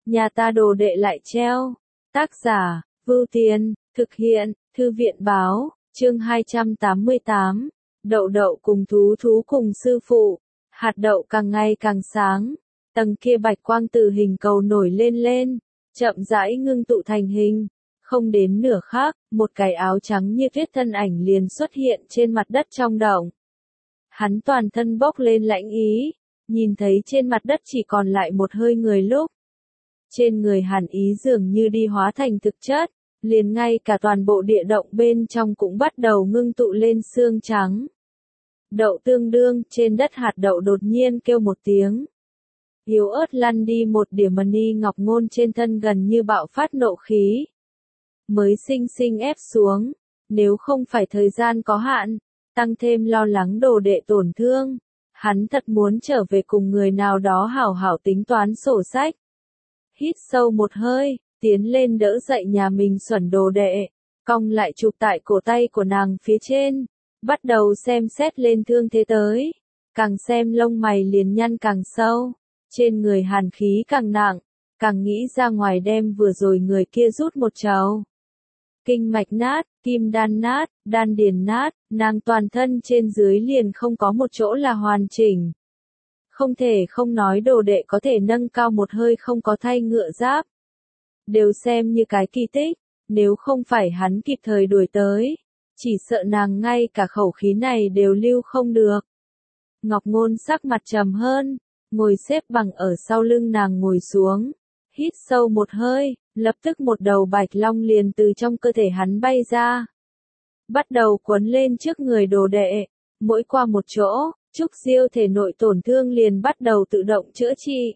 nhà ta đồ đệ lại treo. Tác giả, Vưu Tiên, thực hiện, Thư viện báo, chương 288, đậu đậu cùng thú thú cùng sư phụ, hạt đậu càng ngày càng sáng, tầng kia bạch quang từ hình cầu nổi lên, chậm rãi ngưng tụ thành hình, không đến nửa khắc, một cái áo trắng như tuyết thân ảnh liền xuất hiện trên mặt đất trong động. Hắn toàn thân bốc lên lãnh ý, nhìn thấy trên mặt đất chỉ còn lại một hơi người lúc. Trên người hàn ý dường như đi hóa thành thực chất, liền ngay cả toàn bộ địa động bên trong cũng bắt đầu ngưng tụ lên xương trắng. Đậu tương đương, trên đất hạt đậu đột nhiên kêu một tiếng. Yếu ớt lăn đi một điểm mani ngọc ngôn trên thân gần như bạo phát nộ khí. Mới sinh ép xuống, nếu không phải thời gian có hạn, tăng thêm lo lắng đồ đệ tổn thương, hắn thật muốn trở về cùng người nào đó hảo hảo tính toán sổ sách. Hít sâu một hơi, tiến lên đỡ dậy nhà mình xuẩn đồ đệ, cong lại chụp tại cổ tay của nàng phía trên, bắt đầu xem xét lên thương thế tới, càng xem lông mày liền nhăn càng sâu, trên người hàn khí càng nặng, càng nghĩ ra ngoài đem vừa rồi người kia rút một trầu. Kinh mạch nát, kim đan nát, đan điền nát, nàng toàn thân trên dưới liền không có một chỗ là hoàn chỉnh. Không thể không nói đồ đệ có thể nâng cao một hơi không có thay ngựa giáp. Đều xem như cái kỳ tích, nếu không phải hắn kịp thời đuổi tới, chỉ sợ nàng ngay cả khẩu khí này đều lưu không được. Ngọc Ngôn sắc mặt trầm hơn, ngồi xếp bằng ở sau lưng nàng ngồi xuống, hít sâu một hơi, lập tức một đầu bạch long liền từ trong cơ thể hắn bay ra. Bắt đầu quấn lên trước người đồ đệ, mỗi qua một chỗ, trúc diêu thể nội tổn thương liền bắt đầu tự động chữa trị.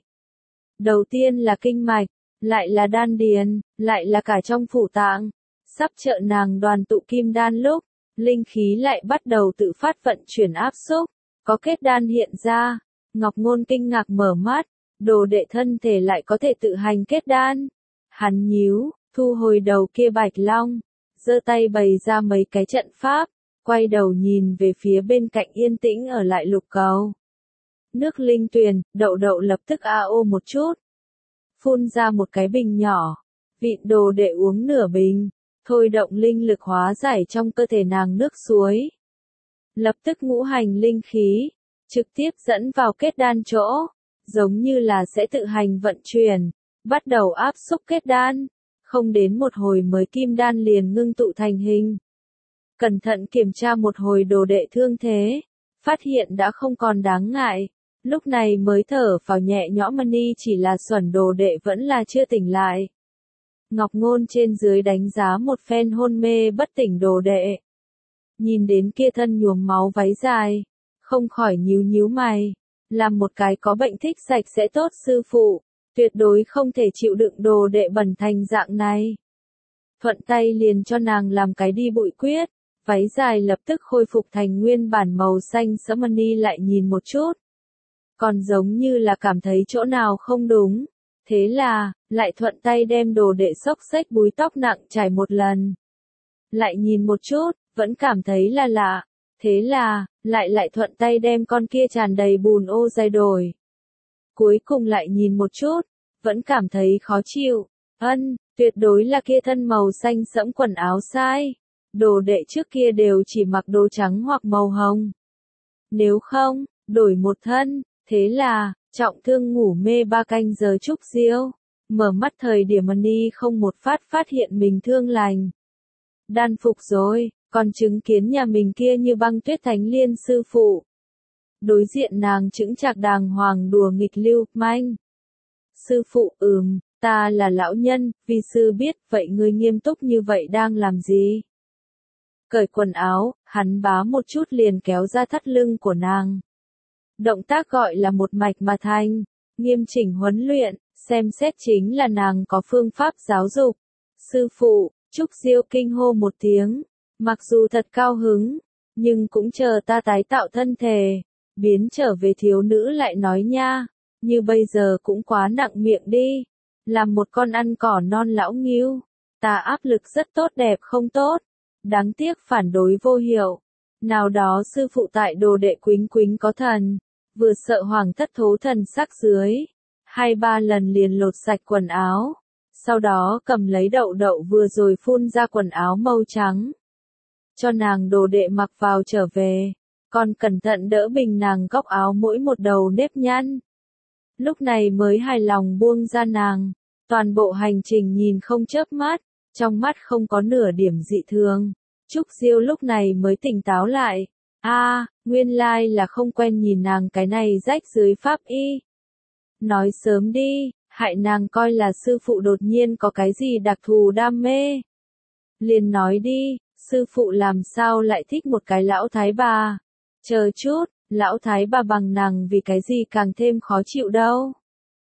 Đầu tiên là kinh mạch, lại là đan điền, lại là cả trong phủ tạng. Sắp trợ nàng đoàn tụ kim đan lúc, linh khí lại bắt đầu tự phát vận chuyển áp xúc, có kết đan hiện ra. Ngọc Ngôn kinh ngạc mở mắt, đồ đệ thân thể lại có thể tự hành kết đan. Hắn nhíu, thu hồi đầu kia bạch long, giơ tay bày ra mấy cái trận pháp, quay đầu nhìn về phía bên cạnh yên tĩnh ở lại lục cầu. Nước linh tuyền, đậu đậu lập tức ao một chút. Phun ra một cái bình nhỏ, vịn đồ đệ uống nửa bình, thôi động linh lực hóa giải trong cơ thể nàng nước suối. Lập tức ngũ hành linh khí, trực tiếp dẫn vào kết đan chỗ, giống như là sẽ tự hành vận chuyển, bắt đầu áp xúc kết đan, không đến một hồi mới kim đan liền ngưng tụ thành hình. Cẩn thận kiểm tra một hồi đồ đệ thương thế, phát hiện đã không còn đáng ngại, lúc này mới thở phào nhẹ nhõm mani chỉ là xuẩn đồ đệ vẫn là chưa tỉnh lại. Ngọc Ngôn trên dưới đánh giá một phen hôn mê bất tỉnh đồ đệ. Nhìn đến kia thân nhuốm máu váy dài, không khỏi nhíu mày, làm một cái có bệnh thích sạch sẽ tốt sư phụ, tuyệt đối không thể chịu đựng đồ đệ bẩn thành dạng này. Thuận tay liền cho nàng làm cái đi bụi quyết, váy dài lập tức khôi phục thành nguyên bản màu xanh sẫm mani lại nhìn một chút. Còn giống như là cảm thấy chỗ nào không đúng, thế là, lại thuận tay đem đồ đệ xốc xếch búi tóc nặng trải một lần. Lại nhìn một chút, vẫn cảm thấy là lạ, thế là, lại thuận tay đem con kia tràn đầy bùn ô dày đổi. Cuối cùng lại nhìn một chút, vẫn cảm thấy khó chịu, tuyệt đối là kia thân màu xanh sẫm quần áo sai. Đồ đệ trước kia đều chỉ mặc đồ trắng hoặc màu hồng. Nếu không, đổi một thân, thế là, trọng thương ngủ mê 3 canh giờ trúc diêu, mở mắt thời điểm mani không một phát hiện mình thương lành. Đan phục rồi, còn chứng kiến nhà mình kia như băng tuyết thánh liên sư phụ. Đối diện nàng chững chạc đàng hoàng đùa nghịch lưu manh. Sư phụ ta là lão nhân, vi sư biết, vậy ngươi nghiêm túc như vậy đang làm gì? Cởi quần áo, hắn bá một chút liền kéo ra thắt lưng của nàng. Động tác gọi là một mạch mà thành, nghiêm chỉnh huấn luyện, xem xét chính là nàng có phương pháp giáo dục. Sư phụ, trúc diêu kinh hô một tiếng, mặc dù thật cao hứng, nhưng cũng chờ ta tái tạo thân thể, biến trở về thiếu nữ lại nói nha, như bây giờ cũng quá nặng miệng đi, làm một con ăn cỏ non lão nghiêu, ta áp lực rất tốt đẹp không tốt, đáng tiếc phản đối vô hiệu. Nào đó sư phụ tại đồ đệ quýnh có thần, vừa sợ hoàng thất thố thần sắc dưới, 2-3 lần liền lột sạch quần áo. Sau đó cầm lấy đậu đậu vừa rồi phun ra quần áo màu trắng. Cho nàng đồ đệ mặc vào trở về. Còn cẩn thận đỡ bình nàng góc áo mỗi một đầu nếp nhăn. Lúc này mới hài lòng buông ra nàng. Toàn bộ hành trình nhìn không chớp mắt. Trong mắt không có nửa điểm dị thường. Trúc Diêu lúc này mới tỉnh táo lại. Nguyên lai là không quen nhìn nàng cái này rách dưới pháp y. Nói sớm đi, hại nàng coi là sư phụ đột nhiên có cái gì đặc thù đam mê. Liền nói đi, sư phụ làm sao lại thích một cái lão thái bà. Chờ chút, lão thái bà bằng nàng vì cái gì càng thêm khó chịu đâu.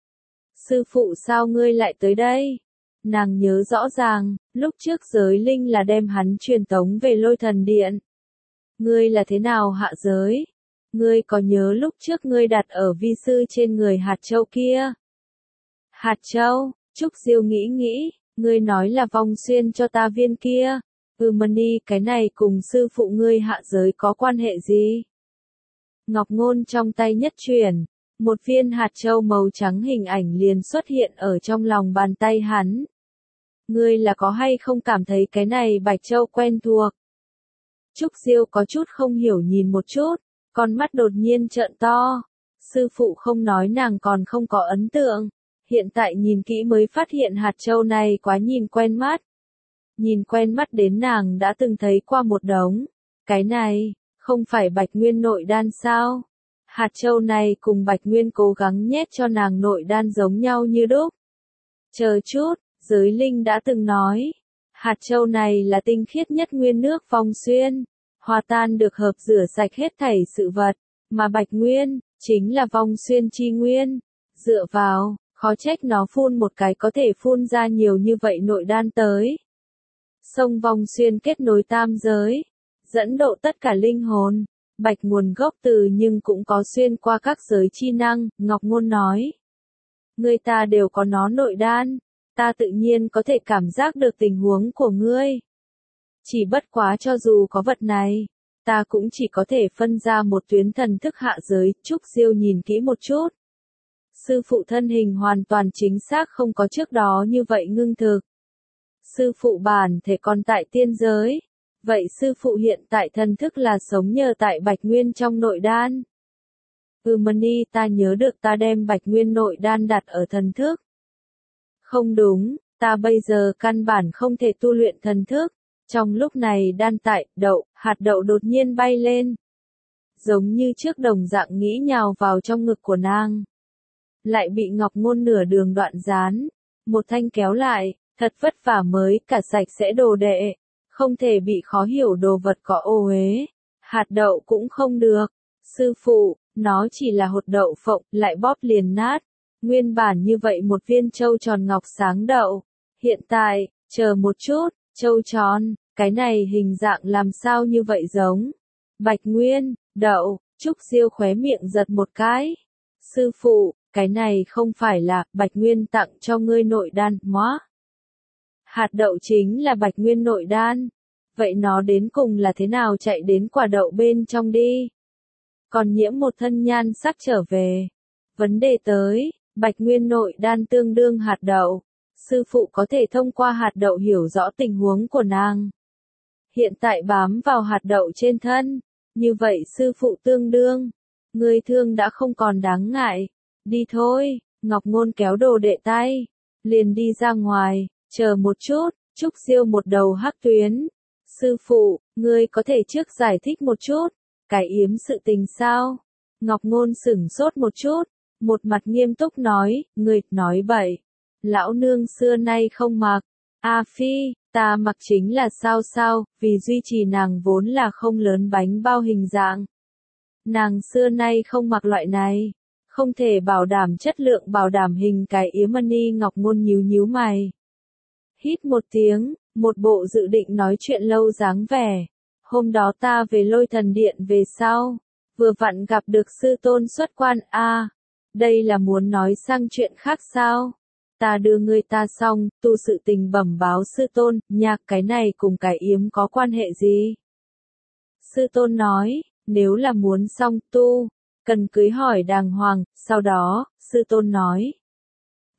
Sư phụ sao ngươi lại tới đây? Nàng nhớ rõ ràng, lúc trước giới linh là đem hắn truyền tống về Lôi Thần Điện. Ngươi là thế nào hạ giới? Ngươi có nhớ lúc trước ngươi đặt ở vi sư trên người hạt châu kia? Hạt châu, Trúc Diêu nghĩ, ngươi nói là vong xuyên cho ta viên kia. Mani, cái này cùng sư phụ ngươi hạ giới có quan hệ gì? Ngọc Ngôn trong tay nhất chuyển, một viên hạt châu màu trắng hình ảnh liền xuất hiện ở trong lòng bàn tay hắn. Ngươi là có hay không cảm thấy cái này bạch châu quen thuộc? Trúc Diêu có chút không hiểu nhìn một chút, con mắt đột nhiên trợn to. Sư phụ không nói nàng còn không có ấn tượng. Hiện tại nhìn kỹ mới phát hiện hạt châu này quá nhìn quen mắt. Nhìn quen mắt đến nàng đã từng thấy qua một đống. Cái này, không phải Bạch Nguyên nội đan sao? Hạt châu này cùng Bạch Nguyên cố gắng nhét cho nàng nội đan giống nhau như đúc. Chờ chút, giới linh đã từng nói. Hạt châu này là tinh khiết nhất nguyên nước vong xuyên. Hòa tan được hợp rửa sạch hết thảy sự vật. Mà Bạch Nguyên, chính là vong xuyên chi nguyên. Dựa vào, khó trách nó phun một cái có thể phun ra nhiều như vậy nội đan tới. Sông vong xuyên kết nối tam giới. Dẫn độ tất cả linh hồn. Bạch nguồn gốc từ nhưng cũng có xuyên qua các giới chi năng, Ngọc Ngôn nói. Người ta đều có nó nội đan. Ta tự nhiên có thể cảm giác được tình huống của ngươi. Chỉ bất quá cho dù có vật này, ta cũng chỉ có thể phân ra một tuyến thần thức hạ giới. Trúc Diêu nhìn kỹ một chút. Sư phụ thân hình hoàn toàn chính xác không có trước đó như vậy ngưng thực. Sư phụ bản thể còn tại tiên giới. Vậy sư phụ hiện tại thần thức là sống nhờ tại Bạch Nguyên trong nội đan. Mani, ta nhớ được ta đem Bạch Nguyên nội đan đặt ở thần thức. Không đúng, ta bây giờ căn bản không thể tu luyện thần thức. Trong lúc này đan tại, hạt đậu đột nhiên bay lên. Giống như trước đồng dạng nghĩ nhào vào trong ngực của nàng. Lại bị Ngọc Ngôn nửa đường đoạn gián. Một thanh kéo lại, thật vất vả mới cả sạch sẽ đồ đệ. Không thể bị khó hiểu đồ vật có ô uế. Hạt đậu cũng không được. Sư phụ, nó chỉ là hột đậu phộng, lại bóp liền nát. Nguyên bản như vậy một viên châu tròn ngọc sáng đậu. Hiện tại, chờ một chút, châu tròn, cái này hình dạng làm sao như vậy giống. Bạch Nguyên, đậu, Trúc Diêu khóe miệng giật một cái. Sư phụ, cái này không phải là Bạch Nguyên tặng cho ngươi nội đan, móa. Hạt đậu chính là Bạch Nguyên nội đan. Vậy nó đến cùng là thế nào chạy đến quả đậu bên trong đi? Còn nhiễm một thân nhan sắc trở về. Vấn đề tới, Bạch Nguyên nội đan tương đương hạt đậu. Sư phụ có thể thông qua hạt đậu hiểu rõ tình huống của nàng. Hiện tại bám vào hạt đậu trên thân. Như vậy sư phụ tương đương. Người thương đã không còn đáng ngại. Đi thôi, Ngọc Ngôn kéo đồ đệ tay. Liền đi ra ngoài, chờ một chút, Trúc Diêu một đầu hắc tuyến. Sư phụ, ngươi có thể trước giải thích một chút. Cái yếm sự tình sao? Ngọc Ngôn sửng sốt một chút. Một mặt nghiêm túc nói, ngươi, nói bậy. Lão nương xưa nay không mặc. A Phi, ta mặc chính là sao, vì duy trì nàng vốn là không lớn bánh bao hình dạng. Nàng xưa nay không mặc loại này. Không thể bảo đảm chất lượng bảo đảm hình cái yếm mani. Ngọc Ngôn nhíu mày. Hít một tiếng, một bộ dự định nói chuyện lâu dáng vẻ. Hôm đó ta về Lôi Thần Điện về sau. Vừa vặn gặp được sư tôn xuất quan. Đây là muốn nói sang chuyện khác sao? Ta đưa người ta xong, tu sự tình bẩm báo sư tôn, nhạc cái này cùng cái yếm có quan hệ gì? Sư tôn nói, nếu là muốn xong tu, cần cưới hỏi đàng hoàng, sau đó, sư tôn nói,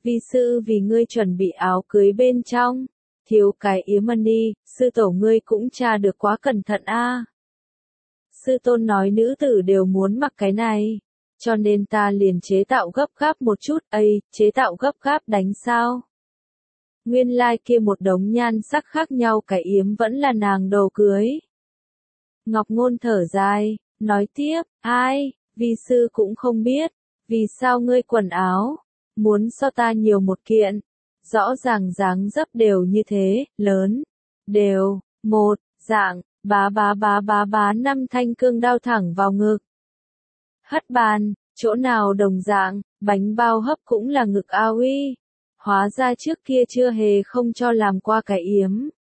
vi sư vì ngươi chuẩn bị áo cưới bên trong. Thiếu cái yếm đi, sư tổ ngươi cũng tra được quá cẩn thận a. Sư tôn nói nữ tử đều muốn mặc cái này, cho nên ta liền chế tạo gấp gáp một chút, chế tạo gấp gáp đánh sao? Nguyên lai kia một đống nhan sắc khác nhau cái yếm vẫn là nàng đồ cưới. Ngọc Ngôn thở dài, nói tiếp, vi sư cũng không biết, vì sao ngươi quần áo, muốn so ta nhiều một kiện, rõ ràng dáng dấp đều như thế, lớn, đều, một, dạng, bá 5 thanh cương đao thẳng vào ngực. Hất bàn, chỗ nào đồng dạng, bánh bao hấp cũng là ngực ao uy. Hóa ra trước kia chưa hề không cho làm qua cái yếm.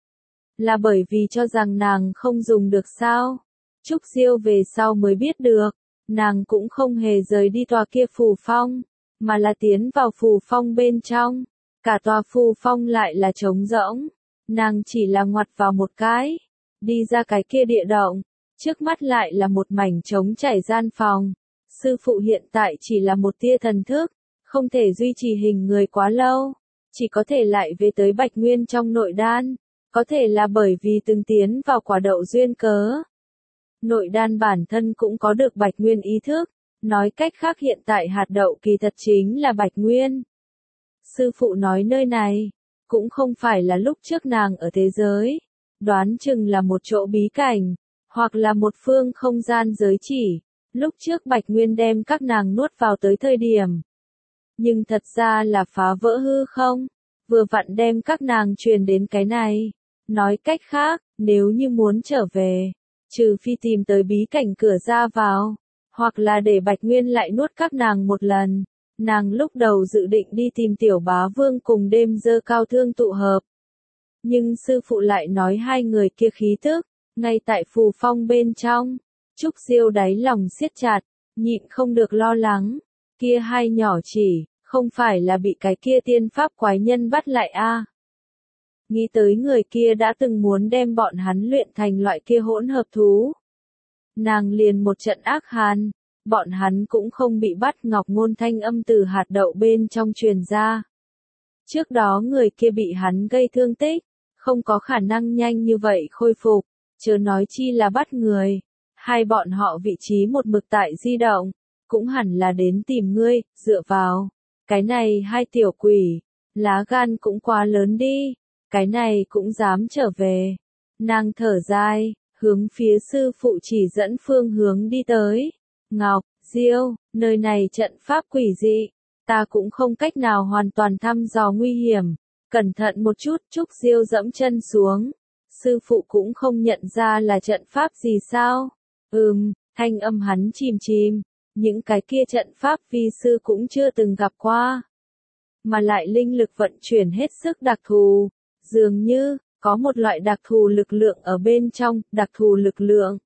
Là bởi vì cho rằng nàng không dùng được sao. Trúc Diêu về sau mới biết được, nàng cũng không hề rời đi tòa kia phù phong, mà là tiến vào phù phong bên trong. Cả tòa phù phong lại là trống rỗng, nàng chỉ là ngoặt vào một cái, đi ra cái kia địa động, trước mắt lại là một mảnh trống trải gian phòng. Sư phụ hiện tại chỉ là một tia thần thức, không thể duy trì hình người quá lâu, chỉ có thể lại về tới Bạch Nguyên trong nội đan, có thể là bởi vì từng tiến vào quả đậu duyên cớ. Nội đan bản thân cũng có được Bạch Nguyên ý thức, nói cách khác hiện tại hạt đậu kỳ thật chính là Bạch Nguyên. Sư phụ nói nơi này, cũng không phải là lúc trước nàng ở thế giới, đoán chừng là một chỗ bí cảnh, hoặc là một phương không gian giới chỉ, lúc trước Bạch Nguyên đem các nàng nuốt vào tới thời điểm. Nhưng thật ra là phá vỡ hư không, vừa vặn đem các nàng truyền đến cái này. Nói cách khác, nếu như muốn trở về, trừ phi tìm tới bí cảnh cửa ra vào, hoặc là để Bạch Nguyên lại nuốt các nàng một lần. Nàng lúc đầu dự định đi tìm Tiểu Bá Vương cùng đêm dơ cao thương tụ hợp. Nhưng sư phụ lại nói hai người kia khí tức, ngay tại phù phong bên trong. Trúc Diêu đáy lòng siết chặt, nhịn không được lo lắng. Kia hai nhỏ chỉ, không phải là bị cái kia tiên pháp quái nhân bắt lại a? Nghĩ tới người kia đã từng muốn đem bọn hắn luyện thành loại kia hỗn hợp thú. Nàng liền một trận ác hàn, bọn hắn cũng không bị bắt. Ngọc Ngôn thanh âm từ hạt đậu bên trong truyền ra. Trước đó người kia bị hắn gây thương tích, không có khả năng nhanh như vậy khôi phục, chớ nói chi là bắt người. Hai bọn họ vị trí một mực tại di động, cũng hẳn là đến tìm ngươi, dựa vào. Cái này hai tiểu quỷ, lá gan cũng quá lớn đi, cái này cũng dám trở về. Nàng thở dài, hướng phía sư phụ chỉ dẫn phương hướng đi tới. Ngọc, Diêu, nơi này trận pháp quỷ dị, ta cũng không cách nào hoàn toàn thăm dò nguy hiểm. Cẩn thận một chút, Trúc Diêu dẫm chân xuống. Sư phụ cũng không nhận ra là trận pháp gì sao? Thanh âm hắn chìm, những cái kia trận pháp vi sư cũng chưa từng gặp qua. Mà lại linh lực vận chuyển hết sức đặc thù, dường như, có một loại đặc thù lực lượng ở bên trong, đặc thù lực lượng.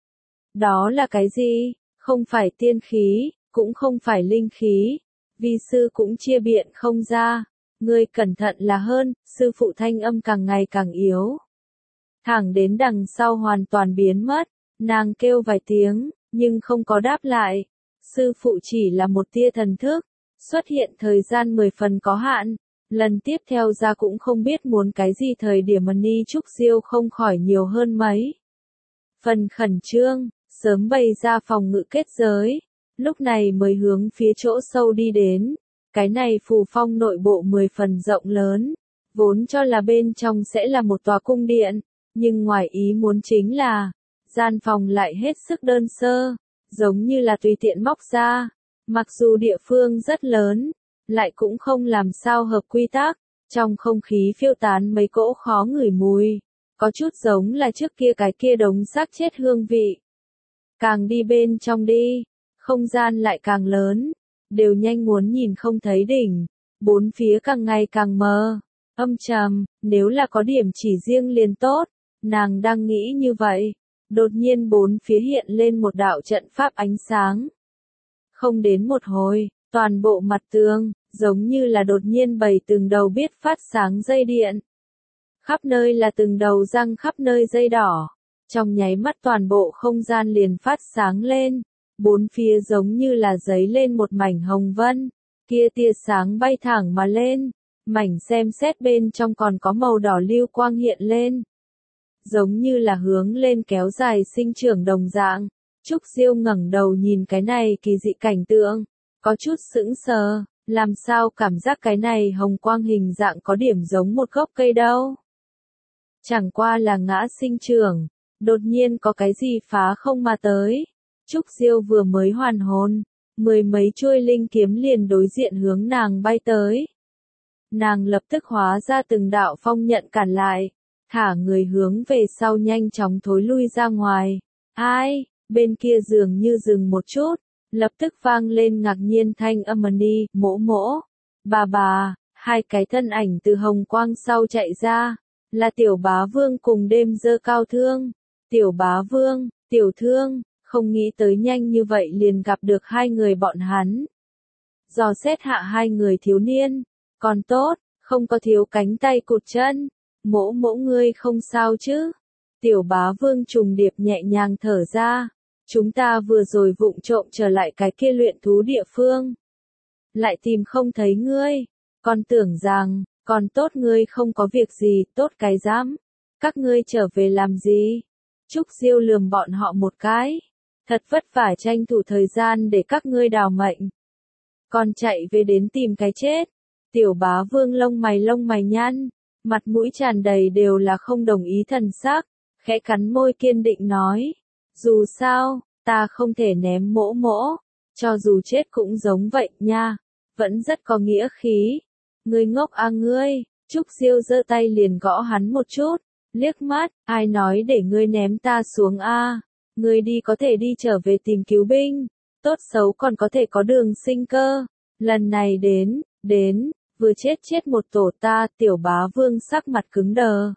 Đó là cái gì? Không phải tiên khí, cũng không phải linh khí, vi sư cũng chia biện không ra. Ngươi cẩn thận là hơn, sư phụ thanh âm càng ngày càng yếu. Thẳng đến đằng sau hoàn toàn biến mất, nàng kêu vài tiếng, nhưng không có đáp lại. Sư phụ chỉ là một tia thần thức, xuất hiện thời gian 10 phần có hạn. Lần tiếp theo ra cũng không biết muốn cái gì thời điểm Ni Trúc Diêu không khỏi nhiều hơn mấy. Phần khẩn trương, sớm bày ra phòng ngự kết giới, lúc này mới hướng phía chỗ sâu đi đến. Cái này phù phong nội bộ 10 phần rộng lớn, vốn cho là bên trong sẽ là một tòa cung điện, nhưng ngoài ý muốn chính là, gian phòng lại hết sức đơn sơ, giống như là tùy tiện móc ra, mặc dù địa phương rất lớn, lại cũng không làm sao hợp quy tắc, trong không khí phiêu tán mấy cỗ khó ngửi mùi, có chút giống là trước kia cái kia đống xác chết hương vị. Càng đi bên trong đi, không gian lại càng lớn, đều nhanh muốn nhìn không thấy đỉnh, bốn phía càng ngày càng mờ, âm trầm, nếu là có điểm chỉ riêng liền tốt, nàng đang nghĩ như vậy, đột nhiên bốn phía hiện lên một đạo trận pháp ánh sáng. Không đến một hồi, toàn bộ mặt tường, giống như là đột nhiên bày từng đầu biết phát sáng dây điện. Khắp nơi là từng đầu răng khắp nơi dây đỏ, trong nháy mắt toàn bộ không gian liền phát sáng lên, bốn phía giống như là giấy lên một mảnh hồng vân, Kia tia sáng bay thẳng mà lên, mảnh xem xét bên trong còn có màu đỏ lưu quang hiện lên. Giống như là hướng lên kéo dài sinh trưởng đồng dạng. Trúc Diêu ngẩng đầu nhìn cái này kỳ dị cảnh tượng, có chút sững sờ, làm sao cảm giác cái này hồng quang hình dạng có điểm giống một gốc cây đâu. Chẳng qua là ngã sinh trưởng, đột nhiên có cái gì phá không mà tới. Trúc Diêu vừa mới hoàn hồn, mười mấy chuôi linh kiếm liền đối diện hướng nàng bay tới. Nàng lập tức hóa ra từng đạo phong nhận cản lại, thả người hướng về sau nhanh chóng thối lui ra ngoài. Ai, bên kia dường như dừng một chút, lập tức vang lên ngạc nhiên thanh âm đi, mỗ mỗ, bà, hai cái thân ảnh từ hồng quang sau chạy ra, là Tiểu Bá Vương cùng Đêm Dơ Cao Thương. Tiểu Bá Vương, Tiểu Thương, không nghĩ tới nhanh như vậy liền gặp được hai người bọn hắn. Dò xét hạ hai người thiếu niên, còn tốt, không có thiếu cánh tay cụt chân. Mỗ mỗ ngươi không sao chứ? Tiểu Bá Vương trùng điệp nhẹ nhàng thở ra. Chúng ta vừa rồi vụng trộm trở lại cái kia luyện thú địa phương. Lại tìm không thấy ngươi. Còn tưởng rằng, còn tốt ngươi không có việc gì, tốt cái dám. Các ngươi trở về làm gì? Trúc Diêu lườm bọn họ một cái. Thật vất vả tranh thủ thời gian để các ngươi đào mệnh. Còn chạy về đến tìm cái chết. Tiểu Bá Vương lông mày nhăn, mặt mũi tràn đầy đều là không đồng ý thần sắc, khẽ cắn môi kiên định nói. Dù sao, ta không thể ném mỗ mỗ, cho dù chết cũng giống vậy nha, vẫn rất có nghĩa khí. Ngươi ngốc à ngươi, Trúc Diêu giơ tay liền gõ hắn một chút, liếc mắt, ai nói để ngươi ném ta xuống a? Ngươi đi có thể đi trở về tìm cứu binh, tốt xấu còn có thể có đường sinh cơ. Lần này đến, vừa chết một tổ ta. Tiểu Bá Vương sắc mặt cứng đờ.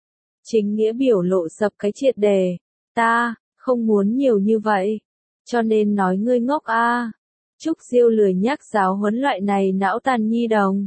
Chính nghĩa biểu lộ sập cái triệt đề, ta không muốn nhiều như vậy, cho nên nói ngươi ngốc a. Trúc Diêu lười nhắc giáo huấn loại này não tàn nhi đồng.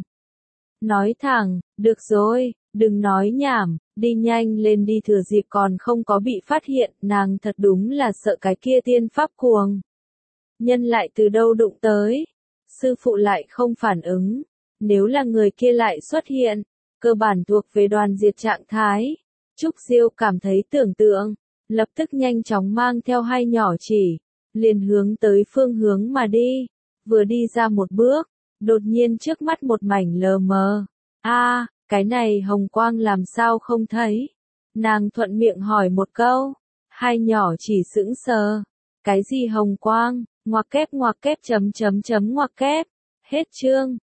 Nói thẳng, được rồi, đừng nói nhảm, đi nhanh lên đi thừa dịp còn không có bị phát hiện. Nàng thật đúng là sợ cái kia tiên pháp cuồng nhân lại từ đâu đụng tới, sư phụ lại không phản ứng. Nếu là người kia lại xuất hiện, cơ bản thuộc về đoàn diệt trạng thái. Trúc Diêu cảm thấy tưởng tượng, lập tức nhanh chóng mang theo hai nhỏ chỉ, liền hướng tới phương hướng mà đi. Vừa đi ra một bước, đột nhiên trước mắt một mảnh lờ mờ. A, cái này hồng quang làm sao không thấy? Nàng thuận miệng hỏi một câu, hai nhỏ chỉ sững sờ. Cái gì hồng quang? Ngoặc kép ngoặc kép. Hết chương.